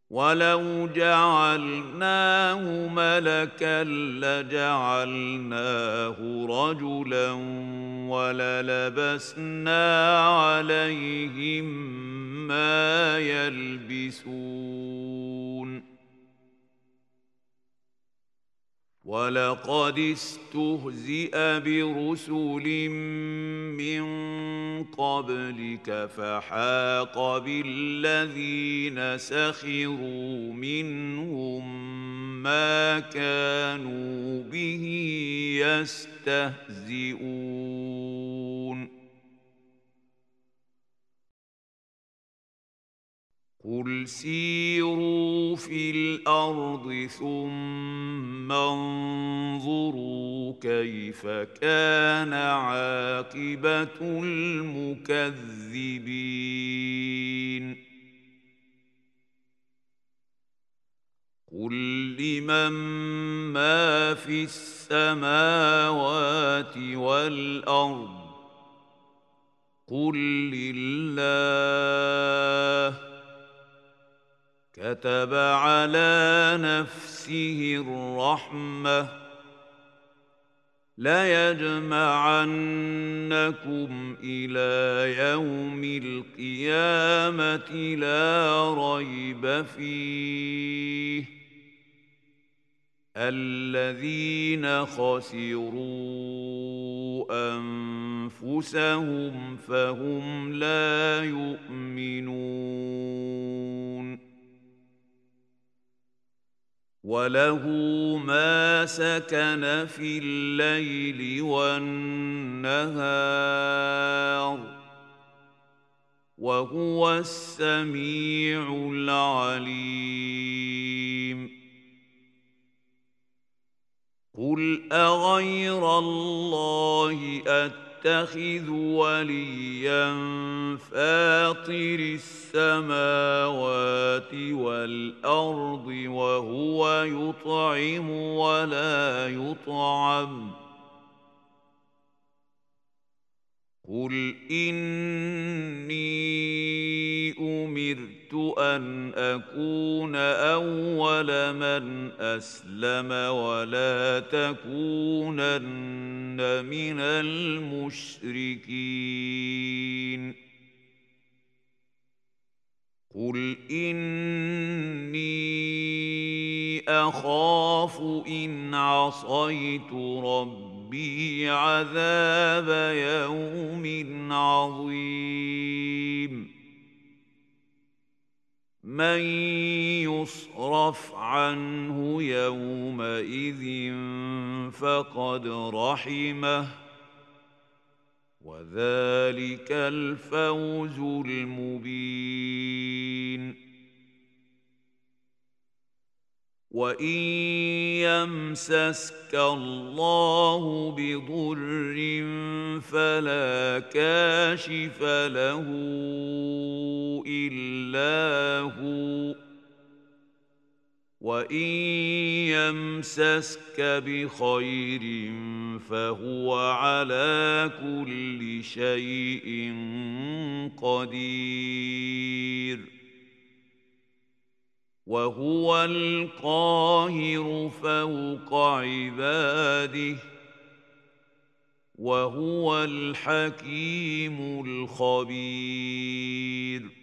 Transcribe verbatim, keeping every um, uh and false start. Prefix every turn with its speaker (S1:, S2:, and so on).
S1: ولو جعلناه ملكا لجعلناه رجلا وللبسنا عليهم ما يلبسون ولقد استهزئ برسل من قبلك فحاق بالذين سخروا منهم ما كانوا به يستهزئون قل سيروا في الأرض ثم انظروا كيف كان عاقبة المكذبين قل لمن ما في السماوات والأرض قل لله كتب على نفسه الرحمة ليجمعنكم إلى يوم القيامة لا ريب فيه الذين خسروا أنفسهم فهم لا يؤمنون وله ما سكن في الليل والنهار وهو السميع العليم قل أغير الله أتخذ وليا فاطر السماوات والأرض وهو يطعم ولا يطعم قل إني أمرت أن أكون أول من أسلم ولا تكونن من المشركين قل إني أخاف إن عصيت ربي عذاب يوم عظيم من يصرف عنه يومئذ فقد رحمه وذلك الفوز المبين وإن يمسسك الله بضر فلا كاشف له إلا هو وإن يمسسك بخير فهو على كل شيء قدير وهو القاهر فوق عباده وهو الحكيم الخبير